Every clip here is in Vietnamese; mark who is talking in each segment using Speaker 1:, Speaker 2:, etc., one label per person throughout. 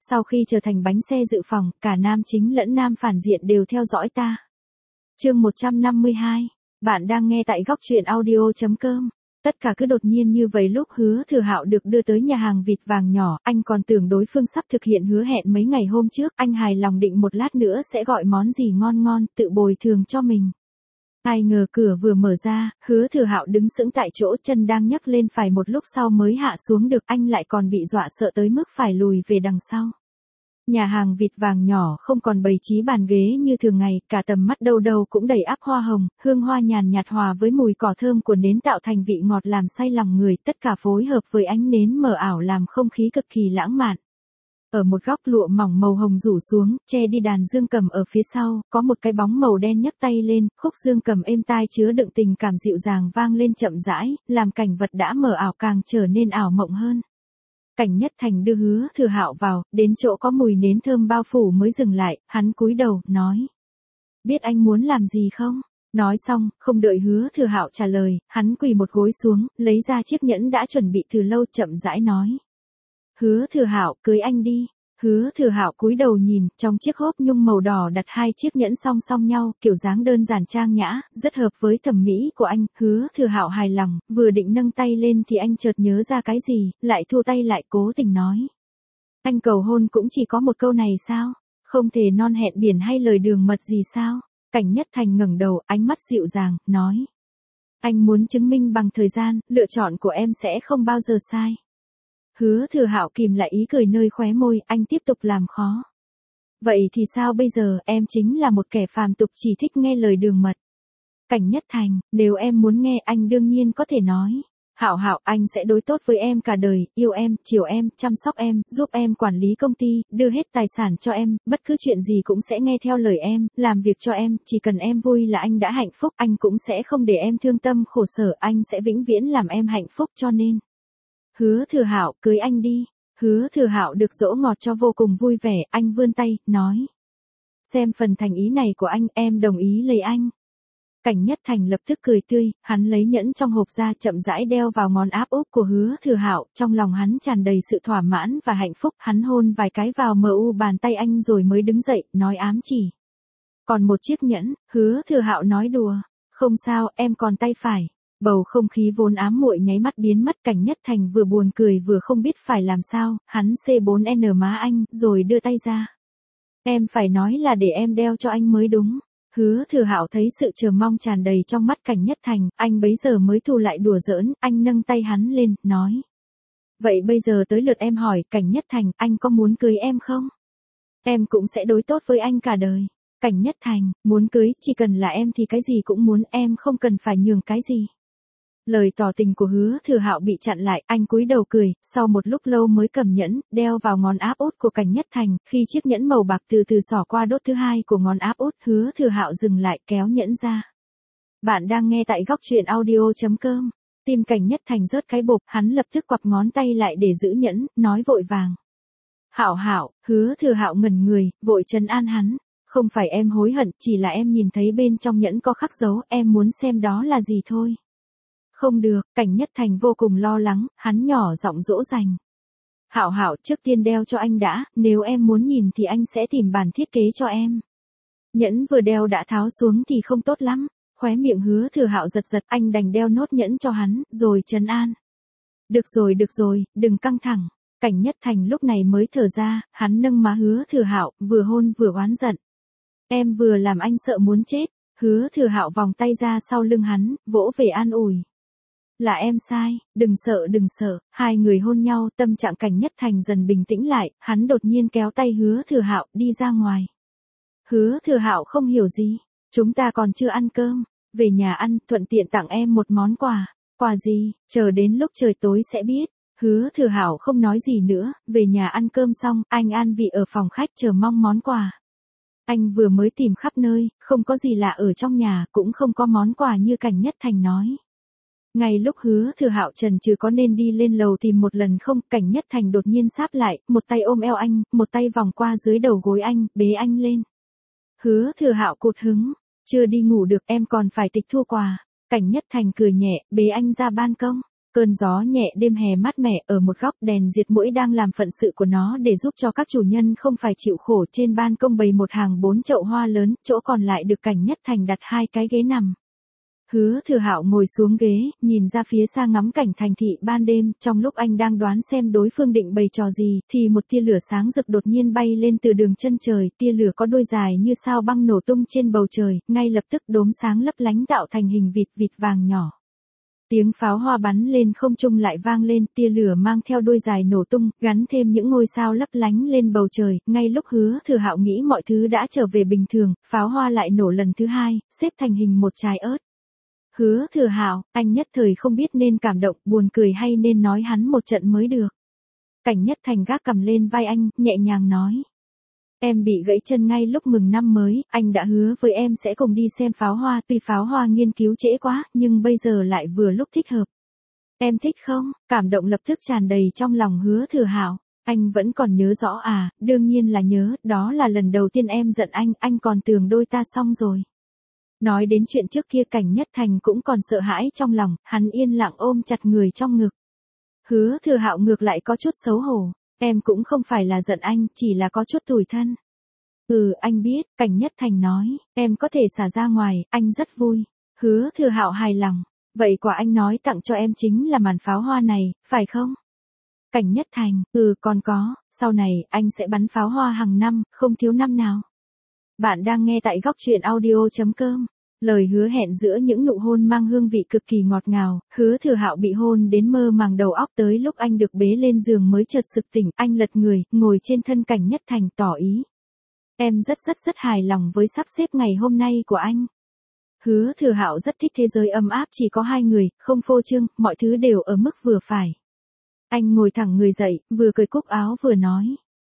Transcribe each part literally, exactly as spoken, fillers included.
Speaker 1: sau khi trở thành bánh xe dự phòng, cả nam chính lẫn nam phản diện đều theo dõi ta. Chương một trăm năm mươi hai. Bạn đang nghe tại góc truyện audio chấm com. Tất cả cứ đột nhiên như vậy lúc Hứa Thừa Hạo được đưa tới nhà hàng vịt vàng nhỏ, anh còn tưởng đối phương sắp thực hiện hứa hẹn mấy ngày hôm trước, anh hài lòng định một lát nữa sẽ gọi món gì ngon ngon, tự bồi thường cho mình. Ai ngờ cửa vừa mở ra, Hứa Thừa Hạo đứng sững tại chỗ, chân đang nhấc lên phải một lúc sau mới hạ xuống được, anh lại còn bị dọa sợ tới mức phải lùi về đằng sau. Nhà hàng vịt vàng nhỏ không còn bày trí bàn ghế như thường ngày, cả tầm mắt đâu đâu cũng đầy ắp hoa hồng, hương hoa nhàn nhạt hòa với mùi cỏ thơm của nến tạo thành vị ngọt làm say lòng người, tất cả phối hợp với ánh nến mờ ảo làm không khí cực kỳ lãng mạn. Ở một góc lụa mỏng màu hồng rủ xuống, che đi đàn dương cầm ở phía sau, có một cái bóng màu đen nhấc tay lên, khúc dương cầm êm tai chứa đựng tình cảm dịu dàng vang lên chậm rãi, làm cảnh vật đã mờ ảo càng trở nên ảo mộng hơn. Cảnh Nhất Thành đưa Hứa Thừa Hạo vào, đến chỗ có mùi nến thơm bao phủ mới dừng lại, hắn cúi đầu, nói. Biết anh muốn làm gì không? Nói xong, không đợi Hứa Thừa Hạo trả lời, hắn quỳ một gối xuống, lấy ra chiếc nhẫn đã chuẩn bị từ lâu chậm rãi nói. Hứa Thừa Hạo, cưới anh đi. Hứa Thừa Hạo cúi đầu nhìn, trong chiếc hộp nhung màu đỏ đặt hai chiếc nhẫn song song nhau, kiểu dáng đơn giản trang nhã, rất hợp với thẩm mỹ của anh. Hứa Thừa Hạo hài lòng, vừa định nâng tay lên thì anh chợt nhớ ra cái gì, lại thu tay lại cố tình nói. Anh cầu hôn cũng chỉ có một câu này sao? Không thể non hẹn biển hay lời đường mật gì sao? Cảnh Nhất Thành ngẩng đầu, ánh mắt dịu dàng, nói. Anh muốn chứng minh bằng thời gian, lựa chọn của em sẽ không bao giờ sai. Hứa Thừa Hạo kìm lại ý cười nơi khóe môi, anh tiếp tục làm khó. Vậy thì sao bây giờ, em chính là một kẻ phàm tục chỉ thích nghe lời đường mật. Cảnh Nhất Thành, nếu em muốn nghe anh đương nhiên có thể nói. Hạo Hạo, anh sẽ đối tốt với em cả đời, yêu em, chiều em, chăm sóc em, giúp em quản lý công ty, đưa hết tài sản cho em, bất cứ chuyện gì cũng sẽ nghe theo lời em, làm việc cho em, chỉ cần em vui là anh đã hạnh phúc, anh cũng sẽ không để em thương tâm khổ sở, anh sẽ vĩnh viễn làm em hạnh phúc cho nên. Hứa Thừa Hạo, cưới anh đi. Hứa Thừa Hạo được dỗ ngọt cho vô cùng vui vẻ, anh vươn tay, nói. Xem phần thành ý này của anh, em đồng ý lấy anh. Cảnh Nhất Thành lập tức cười tươi, hắn lấy nhẫn trong hộp ra chậm rãi đeo vào ngón áp út của Hứa Thừa Hạo, trong lòng hắn tràn đầy sự thỏa mãn và hạnh phúc, hắn hôn vài cái vào mờ u bàn tay anh rồi mới đứng dậy, nói ám chỉ. Còn một chiếc nhẫn, Hứa Thừa Hạo nói đùa, không sao, em còn tay phải. Bầu không khí vốn ám muội nháy mắt biến mất, Cảnh Nhất Thành vừa buồn cười vừa không biết phải làm sao, hắn xê bốn en má anh, rồi đưa tay ra. Em phải nói là để em đeo cho anh mới đúng. Hứa Thừa Hạo thấy sự chờ mong tràn đầy trong mắt Cảnh Nhất Thành, anh bấy giờ mới thu lại đùa giỡn, anh nâng tay hắn lên, nói. Vậy bây giờ tới lượt em hỏi, Cảnh Nhất Thành, anh có muốn cưới em không? Em cũng sẽ đối tốt với anh cả đời. Cảnh Nhất Thành, muốn cưới, chỉ cần là em thì cái gì cũng muốn, em không cần phải nhường cái gì. Lời tỏ tình của Hứa Thừa Hạo bị chặn lại, anh cúi đầu cười, sau một lúc lâu mới cầm nhẫn, đeo vào ngón áp út của Cảnh Nhất Thành, khi chiếc nhẫn màu bạc từ từ xỏ qua đốt thứ hai của ngón áp út, Hứa Thừa Hạo dừng lại, kéo nhẫn ra. Bạn đang nghe tại góc truyện audio chấm com. Tim Cảnh Nhất Thành rớt cái bộp, hắn lập tức quặp ngón tay lại để giữ nhẫn, nói vội vàng. Hạo Hạo, Hứa Thừa Hạo ngẩn người, vội trấn an hắn. Không phải em hối hận, chỉ là em nhìn thấy bên trong nhẫn có khắc dấu, em muốn xem đó là gì thôi. Không được, Cảnh Nhất Thành vô cùng lo lắng, hắn nhỏ giọng dỗ dành. Hạo Hạo, trước tiên đeo cho anh đã, nếu em muốn nhìn thì anh sẽ tìm bản thiết kế cho em. Nhẫn vừa đeo đã tháo xuống thì không tốt lắm, khóe miệng Hứa Thừa Hạo giật giật, anh đành đeo nốt nhẫn cho hắn, rồi trấn an. Được rồi được rồi, đừng căng thẳng. Cảnh Nhất Thành lúc này mới thở ra, hắn nâng má Hứa Thừa Hạo, vừa hôn vừa oán giận. Em vừa làm anh sợ muốn chết. Hứa Thừa Hạo vòng tay ra sau lưng hắn, vỗ về an ủi. Là em sai, đừng sợ đừng sợ, hai người hôn nhau, tâm trạng Cảnh Nhất Thành dần bình tĩnh lại, hắn đột nhiên kéo tay Hứa Thừa Hạo đi ra ngoài. Hứa Thừa Hạo không hiểu gì, chúng ta còn chưa ăn cơm, về nhà ăn, thuận tiện tặng em một món quà. Quà gì, chờ đến lúc trời tối sẽ biết. Hứa Thừa Hạo không nói gì nữa, về nhà ăn cơm xong, anh an vị ở phòng khách chờ mong món quà. Anh vừa mới tìm khắp nơi, không có gì lạ ở trong nhà, cũng không có món quà như Cảnh Nhất Thành nói. Ngay lúc Hứa Thừa Hạo chần chừ có nên đi lên lầu tìm một lần không, Cảnh Nhất Thành đột nhiên sáp lại, một tay ôm eo anh, một tay vòng qua dưới đầu gối anh, bế anh lên. Hứa Thừa Hạo cụt hứng, chưa đi ngủ được, em còn phải tịch thu quà. Cảnh Nhất Thành cười nhẹ, bế anh ra ban công. Cơn gió nhẹ đêm hè mát mẻ ở một góc, đèn diệt muỗi đang làm phận sự của nó để giúp cho các chủ nhân không phải chịu khổ. Trên ban công bày một hàng bốn chậu hoa lớn, chỗ còn lại được Cảnh Nhất Thành đặt hai cái ghế nằm. Hứa Thừa Hạo ngồi xuống ghế, nhìn ra phía xa ngắm cảnh thành thị ban đêm. Trong lúc anh đang đoán xem đối phương định bày trò gì, thì một tia lửa sáng rực đột nhiên bay lên từ đường chân trời. Tia lửa có đôi dài như sao băng nổ tung trên bầu trời, ngay lập tức đốm sáng lấp lánh tạo thành hình vịt vịt vàng nhỏ. Tiếng pháo hoa bắn lên không trung lại vang lên, tia lửa mang theo đuôi dài nổ tung, gắn thêm những ngôi sao lấp lánh lên bầu trời. Ngay lúc Hứa Thừa Hạo nghĩ mọi thứ đã trở về bình thường, pháo hoa lại nổ lần thứ hai, xếp thành hình một trái ớt. Hứa Thừa Hạo, anh nhất thời không biết nên cảm động, buồn cười hay nên nói hắn một trận mới được. Cảnh Nhất Thành gác cầm lên vai anh, nhẹ nhàng nói. Em bị gãy chân ngay lúc mừng năm mới, anh đã hứa với em sẽ cùng đi xem pháo hoa, tuy pháo hoa nghiên cứu trễ quá, nhưng bây giờ lại vừa lúc thích hợp. Em thích không? Cảm động lập tức tràn đầy trong lòng Hứa Thừa Hạo. Anh vẫn còn nhớ rõ à? Đương nhiên là nhớ, đó là lần đầu tiên em giận anh, anh còn tưởng đôi ta xong rồi. Nói đến chuyện trước kia, Cảnh Nhất Thành cũng còn sợ hãi trong lòng, hắn yên lặng ôm chặt người trong ngực. Hứa Thừa Hạo ngược lại có chút xấu hổ. Em cũng không phải là giận anh, chỉ là có chút tủi thân. Ừ, anh biết, Cảnh Nhất Thành nói, em có thể xả ra ngoài, anh rất vui. Hứa Thừa Hạo hài lòng. Vậy quả anh nói tặng cho em chính là màn pháo hoa này, phải không? Cảnh Nhất Thành, ừ còn có, sau này anh sẽ bắn pháo hoa hàng năm, không thiếu năm nào. Bạn đang nghe tại góc truyện audio chấm com. Lời hứa hẹn giữa những nụ hôn mang hương vị cực kỳ ngọt ngào. Hứa Thừa Hạo bị hôn đến mơ màng đầu óc, tới lúc anh được bế lên giường mới chợt sực tỉnh. Anh lật người, ngồi trên thân Cảnh Nhất Thành tỏ ý. Em rất rất rất hài lòng với sắp xếp ngày hôm nay của anh. Hứa Thừa Hạo rất thích thế giới ấm áp chỉ có hai người, không phô trương, mọi thứ đều ở mức vừa phải. Anh ngồi thẳng người dậy, vừa cười cúc áo vừa nói.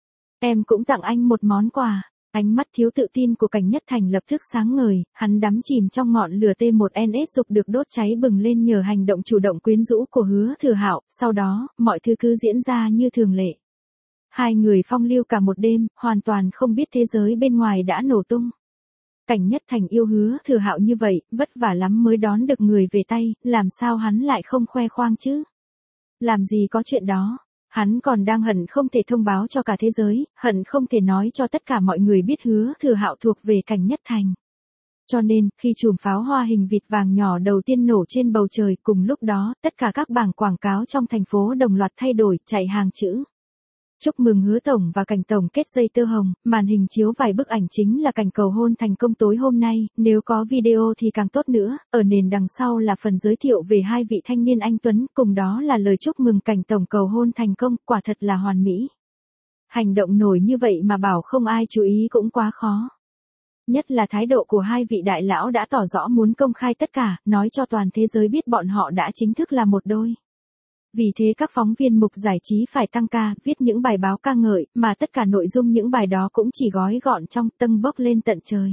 Speaker 1: Em cũng tặng anh một món quà. Ánh mắt thiếu tự tin của Cảnh Nhất Thành lập tức sáng ngời, hắn đắm chìm trong ngọn lửa T một N S dục được đốt cháy bừng lên nhờ hành động chủ động quyến rũ của Hứa Thừa Hạo. Sau đó, mọi thứ cứ diễn ra như thường lệ. Hai người phong lưu cả một đêm, hoàn toàn không biết thế giới bên ngoài đã nổ tung. Cảnh Nhất Thành yêu Hứa Thừa Hạo như vậy, vất vả lắm mới đón được người về tay, làm sao hắn lại không khoe khoang chứ? Làm gì có chuyện đó. Hắn còn đang hận không thể thông báo cho cả thế giới, hận không thể nói cho tất cả mọi người biết Hứa Thừa Hạo thuộc về Cảnh Nhất Thành. Cho nên, khi chùm pháo hoa hình vịt vàng nhỏ đầu tiên nổ trên bầu trời, cùng lúc đó, tất cả các bảng quảng cáo trong thành phố đồng loạt thay đổi, chạy hàng chữ. Chúc mừng Hứa Tổng và Cảnh Tổng kết dây tơ hồng, màn hình chiếu vài bức ảnh chính là cảnh cầu hôn thành công tối hôm nay, nếu có video thì càng tốt nữa, ở nền đằng sau là phần giới thiệu về hai vị thanh niên anh Tuấn, cùng đó là lời chúc mừng Cảnh Tổng cầu hôn thành công, quả thật là hoàn mỹ. Hành động nổi như vậy mà bảo không ai chú ý cũng quá khó. Nhất là thái độ của hai vị đại lão đã tỏ rõ muốn công khai tất cả, nói cho toàn thế giới biết bọn họ đã chính thức là một đôi. Vì thế các phóng viên mục giải trí phải tăng ca, viết những bài báo ca ngợi, mà tất cả nội dung những bài đó cũng chỉ gói gọn trong tâng bốc lên tận trời.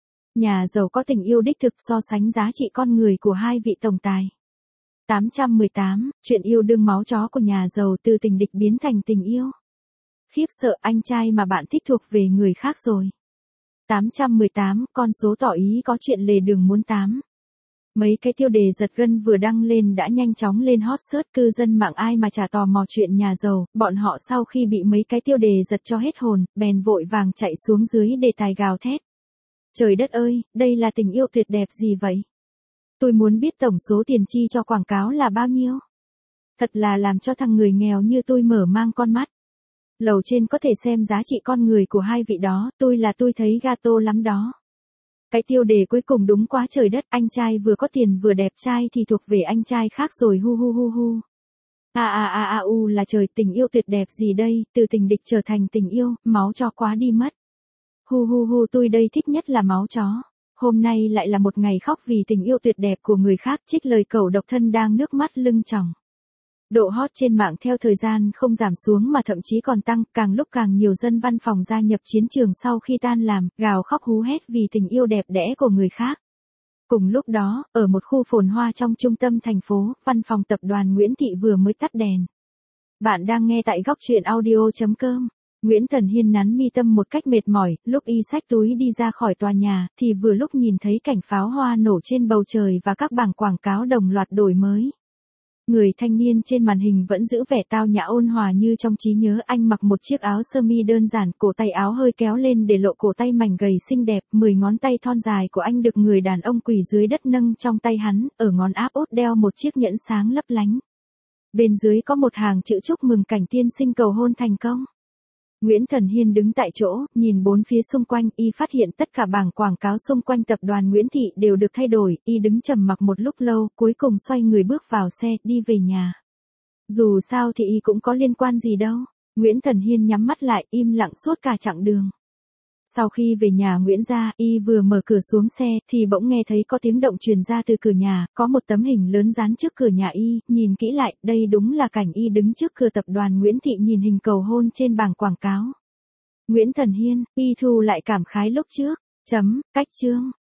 Speaker 1: Nhà giàu có tình yêu đích thực so sánh giá trị con người của hai vị tổng tài. tám trăm mười tám, chuyện yêu đương máu chó của nhà giàu từ tình địch biến thành tình yêu. Khiếp sợ, anh trai mà bạn thích thuộc về người khác rồi. tám trăm mười tám, con số tỏ ý có chuyện lề đường muốn tám. Mấy cái tiêu đề giật gân vừa đăng lên đã nhanh chóng lên hot search, cư dân mạng ai mà chả tò mò chuyện nhà giàu, bọn họ sau khi bị mấy cái tiêu đề giật cho hết hồn, bèn vội vàng chạy xuống dưới đề tài gào thét. Trời đất ơi, đây là tình yêu tuyệt đẹp gì vậy? Tôi muốn biết tổng số tiền chi cho quảng cáo là bao nhiêu? Thật là làm cho thằng người nghèo như tôi mở mang con mắt. Lầu trên có thể xem giá trị con người của hai vị đó, tôi là tôi thấy gato lắm đó. Cái tiêu đề cuối cùng đúng quá trời đất, anh trai vừa có tiền vừa đẹp trai thì thuộc về anh trai khác rồi hu hu hu hu. A a a a u là trời, tình yêu tuyệt đẹp gì đây, từ tình địch trở thành tình yêu, máu chó quá đi mất. Hu hu hu, tôi đây thích nhất là máu chó. Hôm nay lại là một ngày khóc vì tình yêu tuyệt đẹp của người khác, trích lời cẩu độc thân đang nước mắt lưng tròng. Độ hot trên mạng theo thời gian không giảm xuống mà thậm chí còn tăng, càng lúc càng nhiều dân văn phòng gia nhập chiến trường sau khi tan làm, gào khóc hú hét vì tình yêu đẹp đẽ của người khác. Cùng lúc đó, ở một khu phồn hoa trong trung tâm thành phố, văn phòng tập đoàn Nguyễn Thị vừa mới tắt đèn. Bạn đang nghe tại góc truyện audio chấm com. Nguyễn Thần Hiên nắn mi tâm một cách mệt mỏi, lúc y xách túi đi ra khỏi tòa nhà, thì vừa lúc nhìn thấy cảnh pháo hoa nổ trên bầu trời và các bảng quảng cáo đồng loạt đổi mới. Người thanh niên trên màn hình vẫn giữ vẻ tao nhã ôn hòa như trong trí nhớ, anh mặc một chiếc áo sơ mi đơn giản, cổ tay áo hơi kéo lên để lộ cổ tay mảnh gầy xinh đẹp, mười ngón tay thon dài của anh được người đàn ông quỳ dưới đất nâng trong tay hắn, ở ngón áp út đeo một chiếc nhẫn sáng lấp lánh. Bên dưới có một hàng chữ chúc mừng cảnh tiên sinh cầu hôn thành công. Nguyễn Thần Hiên đứng tại chỗ, nhìn bốn phía xung quanh, y phát hiện tất cả bảng quảng cáo xung quanh tập đoàn Nguyễn Thị đều được thay đổi, y đứng trầm mặc một lúc lâu, cuối cùng xoay người bước vào xe, đi về nhà. Dù sao thì y cũng có liên quan gì đâu. Nguyễn Thần Hiên nhắm mắt lại, im lặng suốt cả chặng đường. Sau khi về nhà Nguyễn gia, y vừa mở cửa xuống xe, thì bỗng nghe thấy có tiếng động truyền ra từ cửa nhà, có một tấm hình lớn dán trước cửa nhà y, nhìn kỹ lại, đây đúng là cảnh y đứng trước cửa tập đoàn Nguyễn Thị nhìn hình cầu hôn trên bảng quảng cáo. Nguyễn Thần Hiên, y thu lại cảm khái lúc trước, chấm, cách chương.